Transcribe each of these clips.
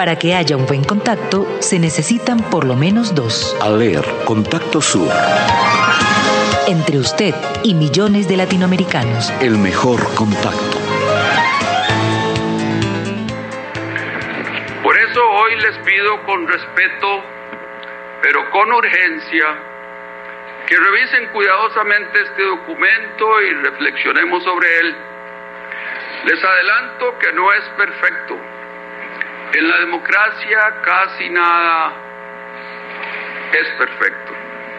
Para que haya un buen contacto, se necesitan por lo menos dos. ALER, Contacto Sur. Entre usted y millones de latinoamericanos. El mejor contacto. Por eso hoy les pido con respeto, pero con urgencia, que revisen cuidadosamente este documento y reflexionemos sobre él. Les adelanto que no es perfecto. En la democracia casi nada es perfecto.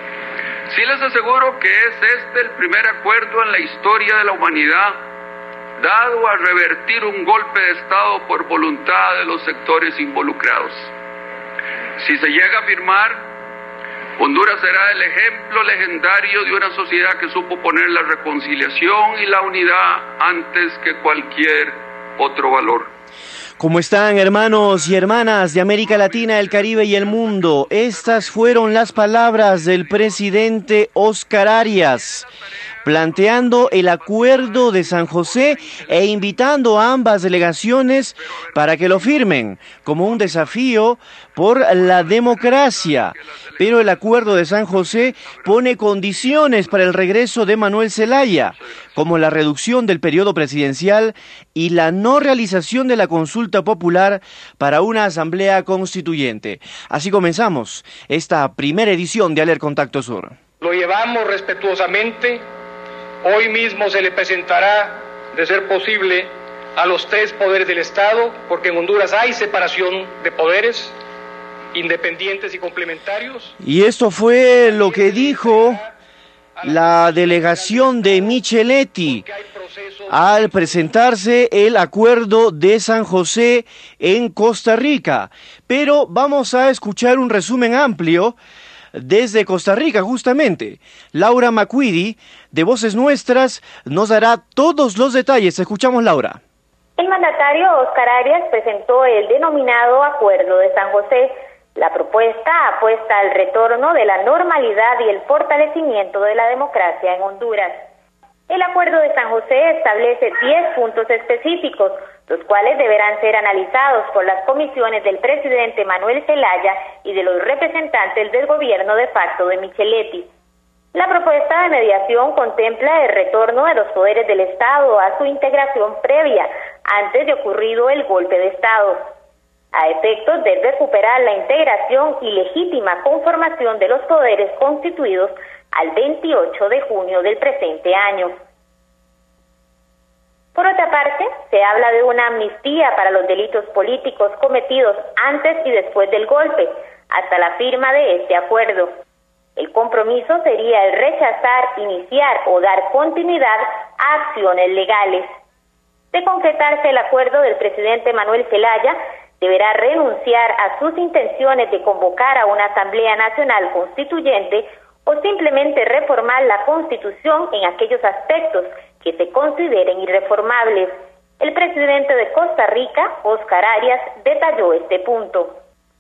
Sí les aseguro que es este el primer acuerdo en la historia de la humanidad dado a revertir un golpe de Estado por voluntad de los sectores involucrados. Si se llega a firmar, Honduras será el ejemplo legendario de una sociedad que supo poner la reconciliación y la unidad antes que cualquier otro valor. ¿Cómo están, hermanos y hermanas de América Latina, el Caribe y el mundo? Estas fueron las palabras del presidente Óscar Arias, planteando el acuerdo de San José e invitando a ambas delegaciones para que lo firmen como un desafío por la democracia. Pero el acuerdo de San José pone condiciones para el regreso de Manuel Zelaya, como la reducción del periodo presidencial y la no realización de la consulta popular para una asamblea constituyente. Así comenzamos esta primera edición de ALER Contacto Sur. Lo llevamos respetuosamente. Hoy mismo se le presentará, de ser posible, a los tres poderes del Estado, porque en Honduras hay separación de poderes, independientes y complementarios. Y esto fue lo que dijo la delegación de Micheletti al presentarse el acuerdo de San José en Costa Rica. Pero vamos a escuchar un resumen amplio desde Costa Rica, justamente. Laura Macquidi, de Voces Nuestras, nos dará todos los detalles. Escuchamos, Laura. El mandatario Óscar Arias presentó el denominado Acuerdo de San José. La propuesta apuesta al retorno de la normalidad y el fortalecimiento de la democracia en Honduras. El Acuerdo de San José establece 10 puntos específicos, los cuales deberán ser analizados por las comisiones del presidente Manuel Zelaya y de los representantes del gobierno de facto de Micheletti. La propuesta de mediación contempla el retorno de los poderes del Estado a su integración previa, antes de ocurrido el golpe de Estado, a efectos de recuperar la integración y legítima conformación de los poderes constituidos al 28 de junio del presente año. Por otra parte, se habla de una amnistía para los delitos políticos cometidos antes y después del golpe, hasta la firma de este acuerdo. El compromiso sería el rechazar, iniciar o dar continuidad a acciones legales. De concretarse el acuerdo del presidente Manuel Zelaya, deberá renunciar a sus intenciones de convocar a una Asamblea Nacional Constituyente o simplemente reformar la Constitución en aquellos aspectos que se consideren irreformables. El presidente de Costa Rica, Óscar Arias, detalló este punto.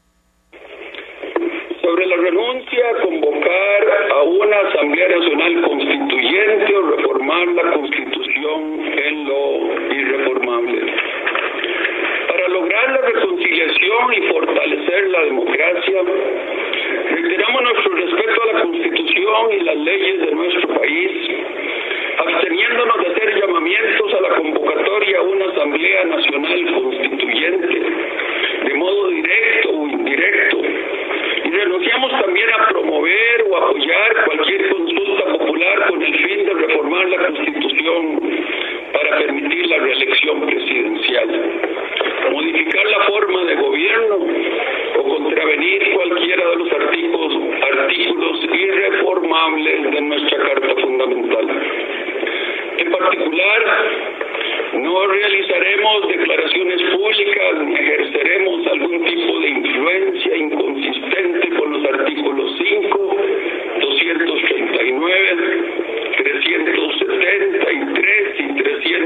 Sobre la renuncia a convocar a una Asamblea Nacional Constituyente o reformar la Constitución en lo irreformable. Para lograr la reconciliación y fortalecer la democracia, reiteramos nuestro respeto a la Constitución y las leyes de nuestro país, absteniéndonos de hacer llamamientos a la convocatoria a una Asamblea Nacional Constituyente, de modo directo o indirecto, y renunciamos también a promover o apoyar cualquier consulta popular con el fin de reformar la Constitución para permitir la reelección presidencial, modificar la forma de gobierno o contravenir cualquiera de los artículos irreformables de nuestra Carta Fundamental. En particular, no realizaremos declaraciones públicas ni ejerceremos algún tipo de influencia inconsistente con los artículos 5, 239, 373 y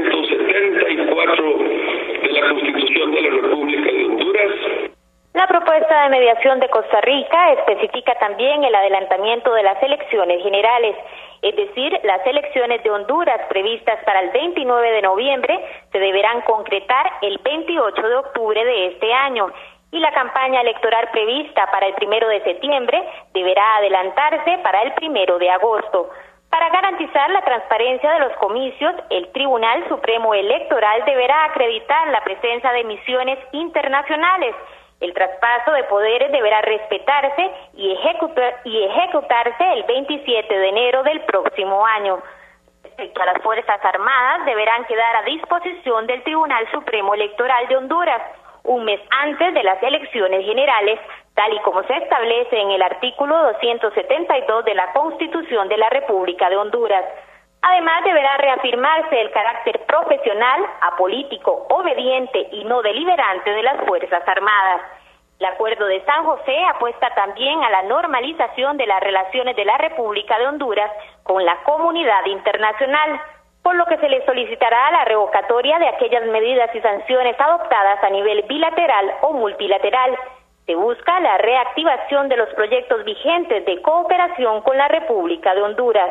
374 de la Constitución de la República de Honduras. La propuesta de mediación de Costa Rica especifica también el adelantamiento de las elecciones generales, es decir, las elecciones de Honduras previstas para el 29 de noviembre se deberán concretar el 28 de octubre de este año y la campaña electoral prevista para el 1 de septiembre deberá adelantarse para el 1 de agosto. Para garantizar la transparencia de los comicios, el Tribunal Supremo Electoral deberá acreditar la presencia de misiones internacionales. El traspaso de poderes deberá respetarse y ejecutarse el 27 de enero del próximo año. Respecto a las Fuerzas Armadas, deberán quedar a disposición del Tribunal Supremo Electoral de Honduras un mes antes de las elecciones generales, tal y como se establece en el artículo 272 de la Constitución de la República de Honduras. Además, deberá reafirmarse el carácter profesional, apolítico, obediente y no deliberante de las Fuerzas Armadas. El Acuerdo de San José apuesta también a la normalización de las relaciones de la República de Honduras con la comunidad internacional, por lo que se le solicitará la revocatoria de aquellas medidas y sanciones adoptadas a nivel bilateral o multilateral. Se busca la reactivación de los proyectos vigentes de cooperación con la República de Honduras.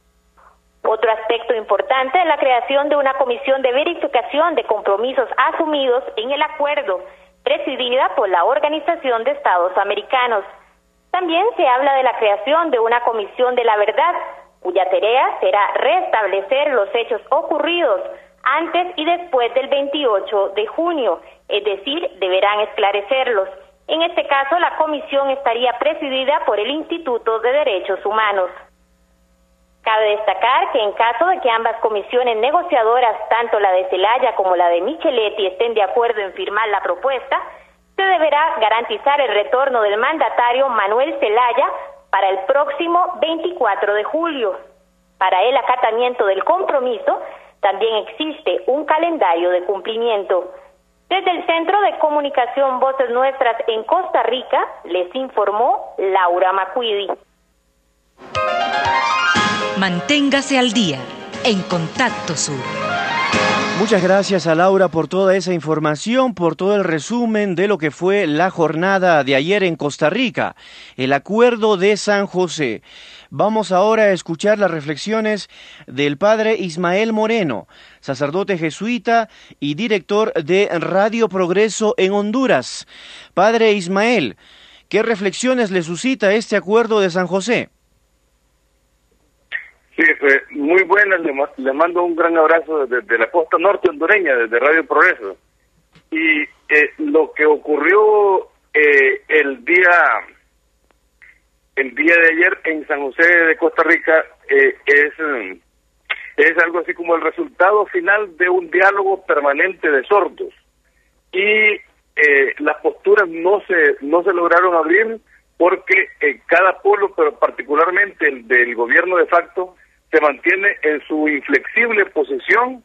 Otro aspecto importante es la creación de una comisión de verificación de compromisos asumidos en el acuerdo, presidida por la Organización de Estados Americanos. También se habla de la creación de una comisión de la verdad, cuya tarea será restablecer los hechos ocurridos antes y después del 28 de junio, es decir, deberán esclarecerlos. En este caso, la comisión estaría presidida por el Instituto de Derechos Humanos. Cabe destacar que en caso de que ambas comisiones negociadoras, tanto la de Zelaya como la de Micheletti, estén de acuerdo en firmar la propuesta, se deberá garantizar el retorno del mandatario Manuel Zelaya para el próximo 24 de julio. Para el acatamiento del compromiso, también existe un calendario de cumplimiento. Desde el Centro de Comunicación Voces Nuestras en Costa Rica, les informó Laura Macuidi. Manténgase al día en Contacto Sur. Muchas gracias a Laura por toda esa información, por todo el resumen de lo que fue la jornada de ayer en Costa Rica, el Acuerdo de San José. Vamos ahora a escuchar las reflexiones del padre Ismael Moreno, sacerdote jesuita y director de Radio Progreso en Honduras. Padre Ismael, ¿qué reflexiones le suscita este Acuerdo de San José? Sí, muy buenas, le mando un gran abrazo desde la costa norte hondureña, desde Radio Progreso. Y lo que ocurrió el día de ayer en San José de Costa Rica es algo así como el resultado final de un diálogo permanente de sordos. Y las posturas no se lograron abrir porque cada pueblo, pero particularmente el del gobierno de facto, se mantiene en su inflexible posición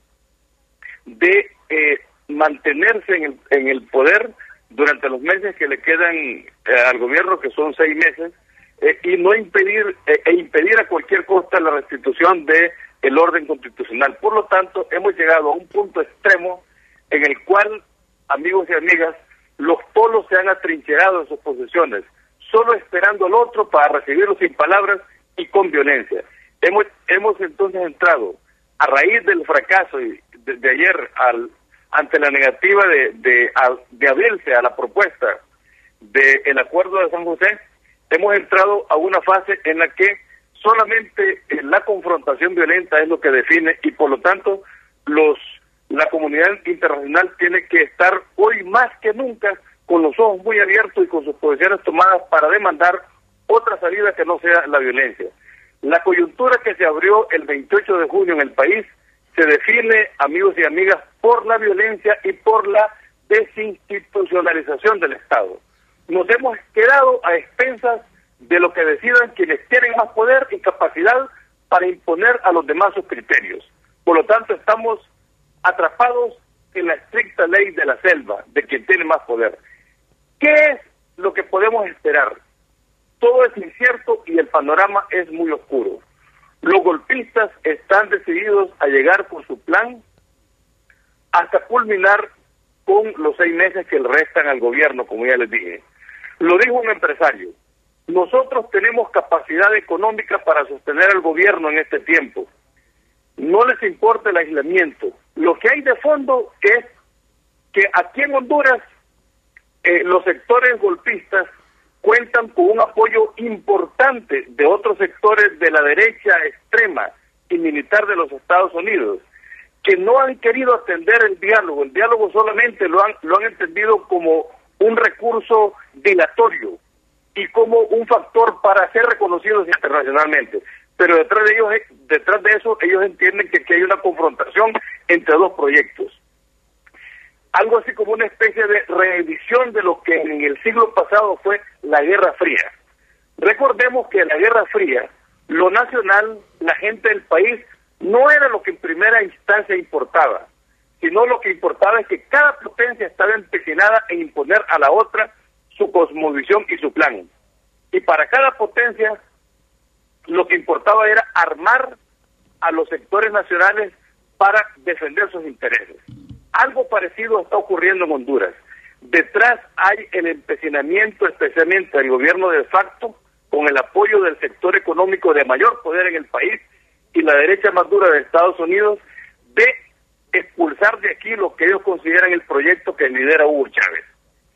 de mantenerse en el poder durante los meses que le quedan al gobierno, que son 6 meses, y no impedir a cualquier costa la restitución de el orden constitucional. Por lo tanto, hemos llegado a un punto extremo en el cual, amigos y amigas, los polos se han atrincherado en sus posiciones, solo esperando al otro para recibirlo sin palabras y con violencia. Hemos entonces entrado, a raíz del fracaso de ayer, ante la negativa de abrirse a la propuesta del Acuerdo de San José, hemos entrado a una fase en la que solamente la confrontación violenta es lo que define, y por lo tanto la comunidad internacional tiene que estar hoy más que nunca con los ojos muy abiertos y con sus posiciones tomadas para demandar otra salida que no sea la violencia. La coyuntura que se abrió el 28 de junio en el país se define, amigos y amigas, por la violencia y por la desinstitucionalización del Estado. Nos hemos quedado a expensas de lo que decidan quienes tienen más poder y capacidad para imponer a los demás sus criterios. Por lo tanto, estamos atrapados en la estricta ley de la selva, de quien tiene más poder. ¿Qué es lo que podemos esperar? Todo es incierto y el panorama es muy oscuro. Los golpistas están decididos a llegar con su plan hasta culminar con los 6 meses que le restan al gobierno, como ya les dije. Lo dijo un empresario: nosotros tenemos capacidad económica para sostener al gobierno en este tiempo. No les importa el aislamiento. Lo que hay de fondo es que aquí en Honduras los sectores golpistas cuentan con un apoyo importante de otros sectores de la derecha extrema y militar de los Estados Unidos, que no han querido atender el diálogo. El diálogo solamente lo han entendido como un recurso dilatorio y como un factor para ser reconocidos internacionalmente. Pero detrás de eso, ellos entienden que aquí hay una confrontación entre dos proyectos. Algo así como una especie de reedición de lo que en el siglo pasado fue la Guerra Fría. Recordemos que en la Guerra Fría, lo nacional, la gente del país, no era lo que en primera instancia importaba, sino lo que importaba es que cada potencia estaba empecinada en imponer a la otra su cosmovisión y su plan. Y para cada potencia, lo que importaba era armar a los sectores nacionales para defender sus intereses. Algo parecido está ocurriendo en Honduras. Detrás hay el empecinamiento, especialmente del gobierno de facto, con el apoyo del sector económico de mayor poder en el país y la derecha más dura de Estados Unidos, de expulsar de aquí lo que ellos consideran el proyecto que lidera Hugo Chávez.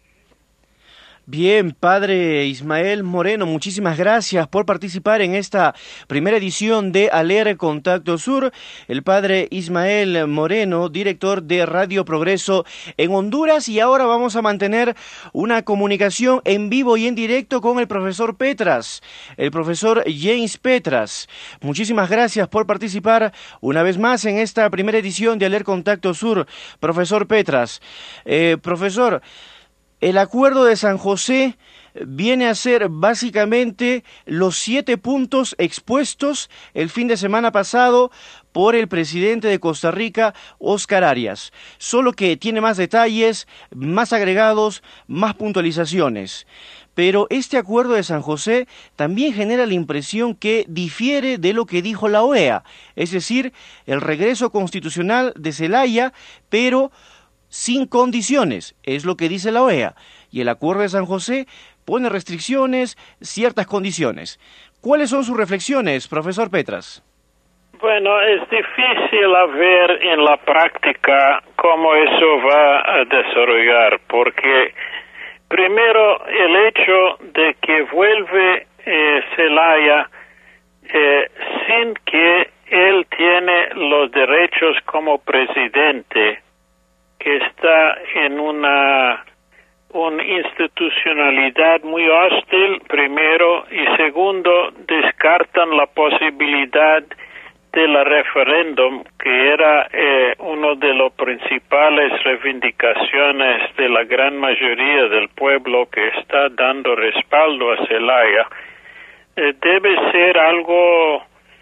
Bien, padre Ismael Moreno, muchísimas gracias por participar en esta primera edición de Aler Contacto Sur. El padre Ismael Moreno, director de Radio Progreso en Honduras, y ahora vamos a mantener una comunicación en vivo y en directo con el profesor Petras, el profesor James Petras. Muchísimas gracias por participar una vez más en esta primera edición de Aler Contacto Sur, profesor Petras. Profesor, el Acuerdo de San José viene a ser básicamente los 7 puntos expuestos el fin de semana pasado por el presidente de Costa Rica, Óscar Arias, solo que tiene más detalles, más agregados, más puntualizaciones. Pero este Acuerdo de San José también genera la impresión que difiere de lo que dijo la OEA, es decir, el regreso constitucional de Zelaya, pero sin condiciones, es lo que dice la OEA, y el Acuerdo de San José pone restricciones, ciertas condiciones. ¿Cuáles son sus reflexiones, profesor Petras? Bueno, es difícil ver en la práctica cómo eso va a desarrollar, porque primero el hecho de que vuelve Zelaya sin que él tiene los derechos como presidente, que está en una institucionalidad muy hostil, primero, y segundo, descartan la posibilidad de la referéndum, que era uno de los principales reivindicaciones de la gran mayoría del pueblo que está dando respaldo a Zelaya. Debe ser algo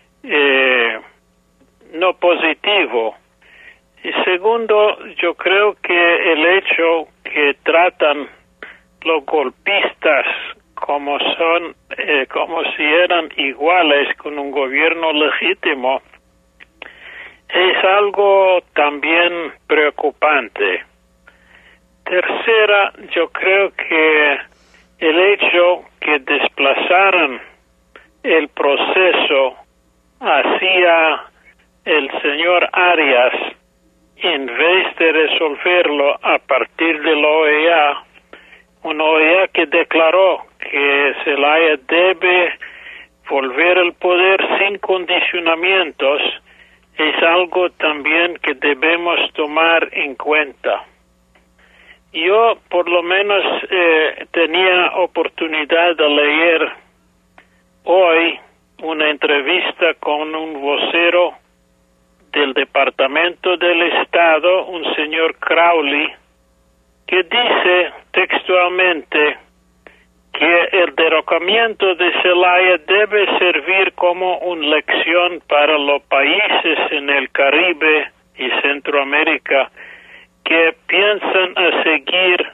no positivo. Y segundo, yo creo que el hecho que tratan los golpistas como si eran iguales con un gobierno legítimo, es algo también preocupante. Tercera, yo creo que el hecho que desplazaran el proceso hacia el señor Arias, en vez de resolverlo a partir de la OEA, una OEA que declaró que Zelaya debe volver al poder sin condicionamientos, es algo también que debemos tomar en cuenta. Yo, por lo menos, tenía oportunidad de leer hoy una entrevista con un vocero del Departamento del Estado, un señor Crowley, que dice textualmente que el derrocamiento de Zelaya debe servir como una lección para los países en el Caribe y Centroamérica que piensan a seguir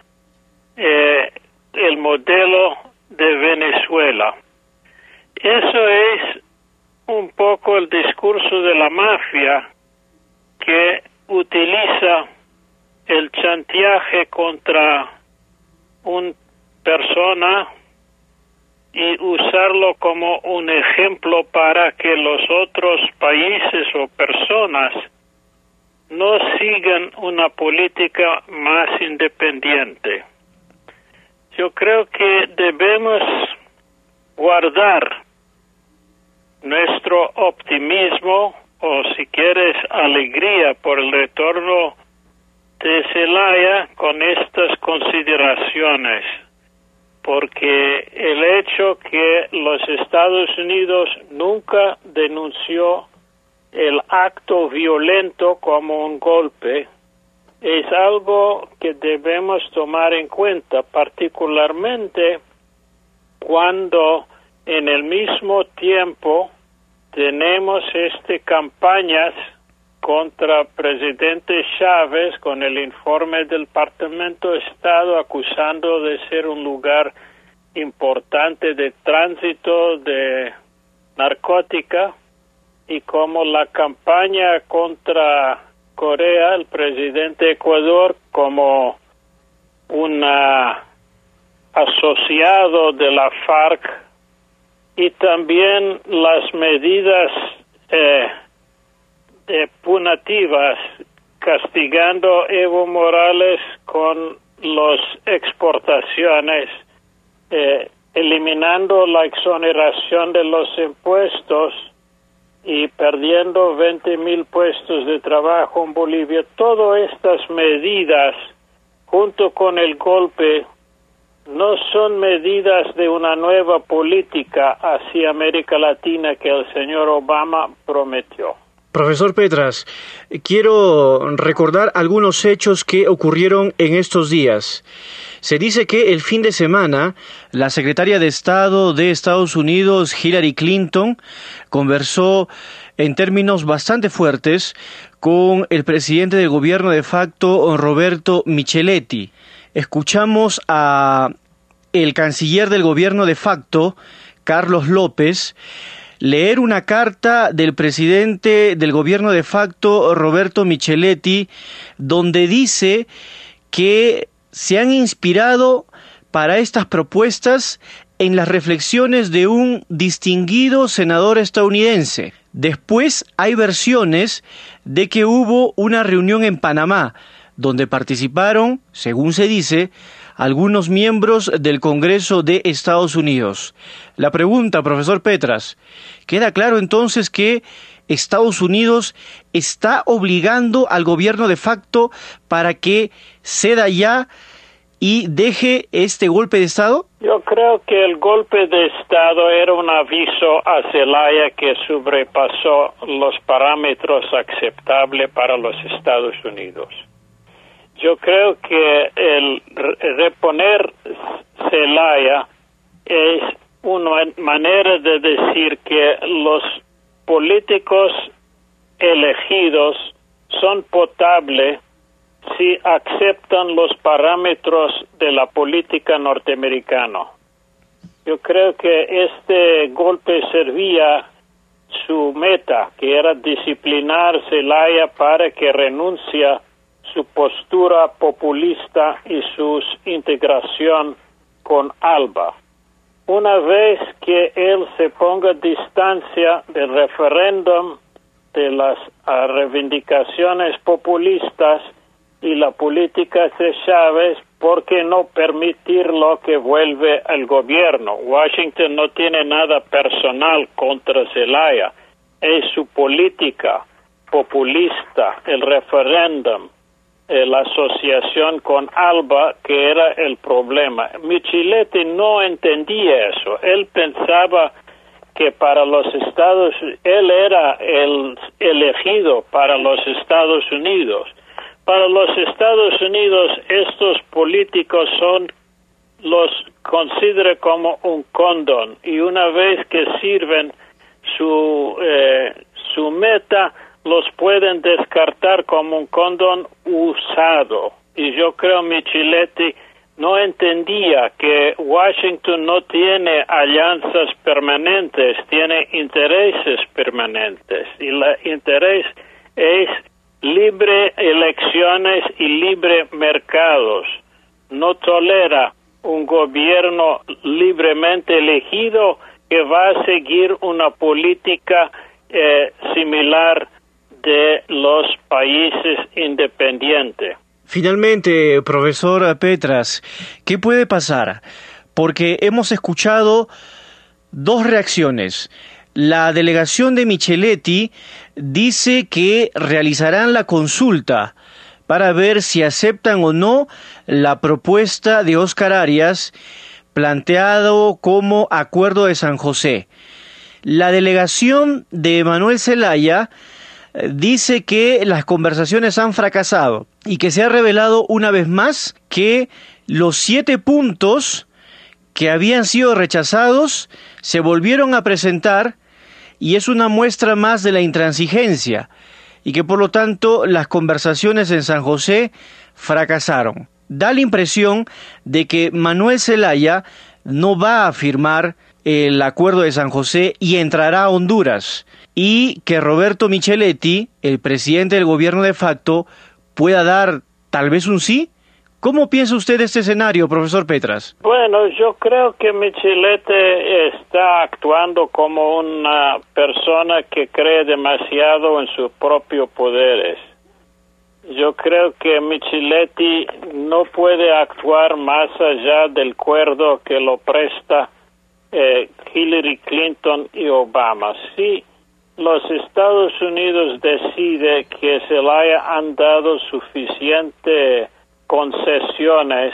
el modelo de Venezuela. Eso es un poco el discurso de la mafia que utiliza el chantaje contra una persona y usarlo como un ejemplo para que los otros países o personas no sigan una política más independiente. yo creo que debemos guardar nuestro optimismo, o si quieres, alegría por el retorno de Zelaya con estas consideraciones, porque el hecho que los Estados Unidos nunca denunció el acto violento como un golpe es algo que debemos tomar en cuenta, particularmente cuando en el mismo tiempo tenemos campañas contra presidente Chávez con el informe del Departamento de Estado acusando de ser un lugar importante de tránsito de narcótica, y como la campaña contra Correa, el presidente de Ecuador, como un asociado de la FARC, y también las medidas punitivas castigando a Evo Morales con las exportaciones, eliminando la exoneración de los impuestos y perdiendo 20,000 puestos de trabajo en Bolivia. Todas estas medidas, junto con el golpe, no son medidas de una nueva política hacia América Latina que el señor Obama prometió. Profesor Petras, quiero recordar algunos hechos que ocurrieron en estos días. Se dice que el fin de semana la secretaria de Estado de Estados Unidos, Hillary Clinton, conversó en términos bastante fuertes con el presidente del gobierno de facto, Roberto Micheletti. Escuchamos a el canciller del gobierno de facto, Carlos López, leer una carta del presidente del gobierno de facto, Roberto Micheletti, donde dice que se han inspirado para estas propuestas en las reflexiones de un distinguido senador estadounidense. Después hay versiones de que hubo una reunión en Panamá, donde participaron, según se dice, algunos miembros del Congreso de Estados Unidos. La pregunta, profesor Petras, ¿queda claro entonces que Estados Unidos está obligando al gobierno de facto para que ceda ya y deje este golpe de Estado? Yo creo que el golpe de Estado era un aviso a Zelaya que sobrepasó los parámetros aceptables para los Estados Unidos. Yo creo que el reponer Zelaya es una manera de decir que los políticos elegidos son potables si aceptan los parámetros de la política norteamericana. Yo creo que este golpe servía su meta, que era disciplinar Zelaya para que renuncie su postura populista y su integración con ALBA. Una vez que él se ponga distancia del referéndum, de las reivindicaciones populistas y la política de Chávez, ¿por qué no permitirlo que vuelva al gobierno? Washington no tiene nada personal contra Zelaya, es su política populista, el referéndum, la asociación con ALBA que era el problema. Micheletti no entendía eso. Él pensaba que para los Estados, él era el elegido para los Estados Unidos. Para los Estados Unidos, estos políticos los considera como un condón, y una vez que sirven su meta, los pueden descartar como un condón usado. Y yo creo Micheletti no entendía que Washington no tiene alianzas permanentes, tiene intereses permanentes. Y el interés es libre elecciones y libre mercados. No tolera un gobierno libremente elegido que va a seguir una política similar de los países independientes. Finalmente, profesor Petras, ¿qué puede pasar? Porque hemos escuchado dos reacciones. La delegación de Micheletti dice que realizarán la consulta para ver si aceptan o no la propuesta de Óscar Arias planteado como Acuerdo de San José. La delegación de Manuel Zelaya dice que las conversaciones han fracasado y que se ha revelado una vez más que los 7 puntos que habían sido rechazados se volvieron a presentar y es una muestra más de la intransigencia y que por lo tanto las conversaciones en San José fracasaron. Da la impresión de que Manuel Zelaya no va a firmar el Acuerdo de San José y entrará a Honduras, y que Roberto Micheletti, el presidente del gobierno de facto, pueda dar tal vez un sí. ¿Cómo piensa usted de este escenario, profesor Petras? Bueno, yo creo que Micheletti está actuando como una persona que cree demasiado en sus propios poderes. Yo creo que Micheletti no puede actuar más allá del acuerdo que lo presta Hillary Clinton y Obama. Si los Estados Unidos deciden que se le han dado suficientes concesiones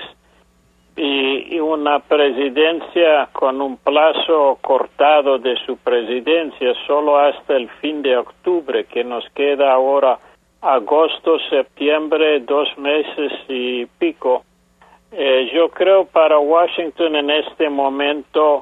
y una presidencia con un plazo cortado de su presidencia solo hasta el fin de octubre, que nos queda ahora agosto, septiembre, 2 meses y pico. Yo creo para Washington en este momento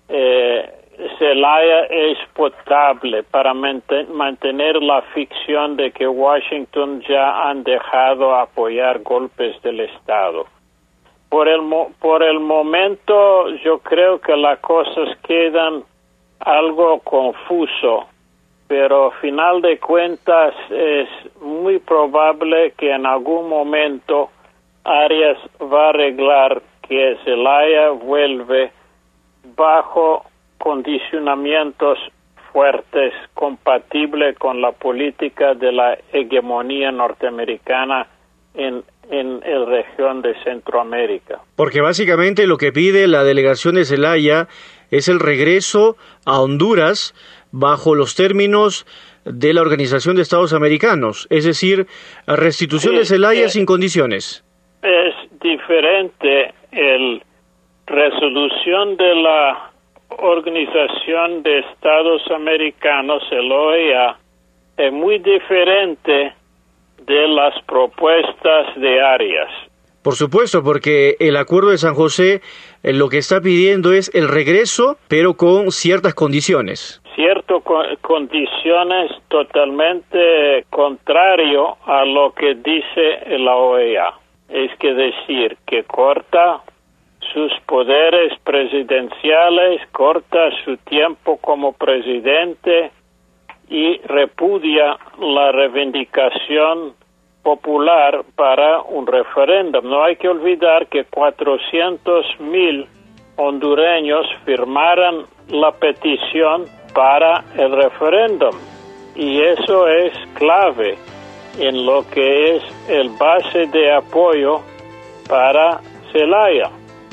Zelaya es potable para mantener la ficción de que Washington ya han dejado apoyar golpes del Estado. Por el momento yo creo que las cosas quedan algo confuso, pero final de cuentas es muy probable que en algún momento Arias va a arreglar que Zelaya vuelve bajo condicionamientos fuertes, compatibles con la política de la hegemonía norteamericana en la región de Centroamérica. Porque básicamente lo que pide la delegación de Zelaya es el regreso a Honduras bajo los términos de la Organización de Estados Americanos, es decir, restitución de Zelaya sin condiciones. Es diferente la resolución de la Organización de Estados Americanos, el OEA, es muy diferente de las propuestas de Arias. Por supuesto, porque el Acuerdo de San José lo que está pidiendo es el regreso, pero con ciertas condiciones. Ciertas condiciones totalmente contrario a lo que dice la OEA. Es que decir que corta sus poderes presidenciales, corta su tiempo como presidente y repudia la reivindicación popular para un referéndum. No hay que olvidar que 400,000 hondureños firmaron la petición para el referéndum y eso es clave en lo que es el base de apoyo para Zelaya.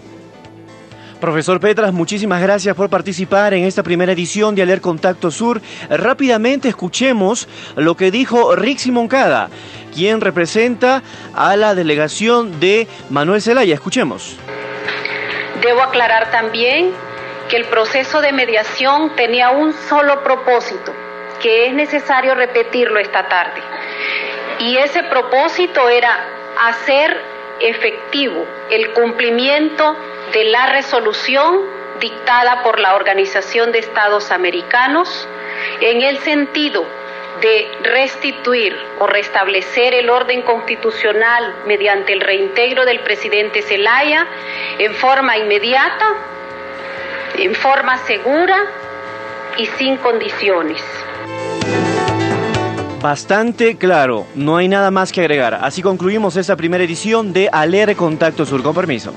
Profesor Petras, muchísimas gracias por participar en esta primera edición de Aler Contacto Sur. Rápidamente escuchemos lo que dijo Rixi Moncada, quien representa a la delegación de Manuel Zelaya. Escuchemos. Debo aclarar también que el proceso de mediación tenía un solo propósito, que es necesario repetirlo esta tarde. Y ese propósito era hacer efectivo el cumplimiento de la resolución dictada por la Organización de Estados Americanos en el sentido de restituir o restablecer el orden constitucional mediante el reintegro del presidente Zelaya en forma inmediata, en forma segura y sin condiciones. Bastante claro, no hay nada más que agregar. Así concluimos esta primera edición de Aler Contacto Sur. Con permiso.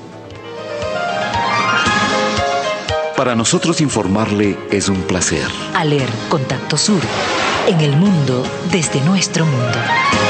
Para nosotros informarle es un placer. Aler Contacto Sur, en el mundo desde nuestro mundo.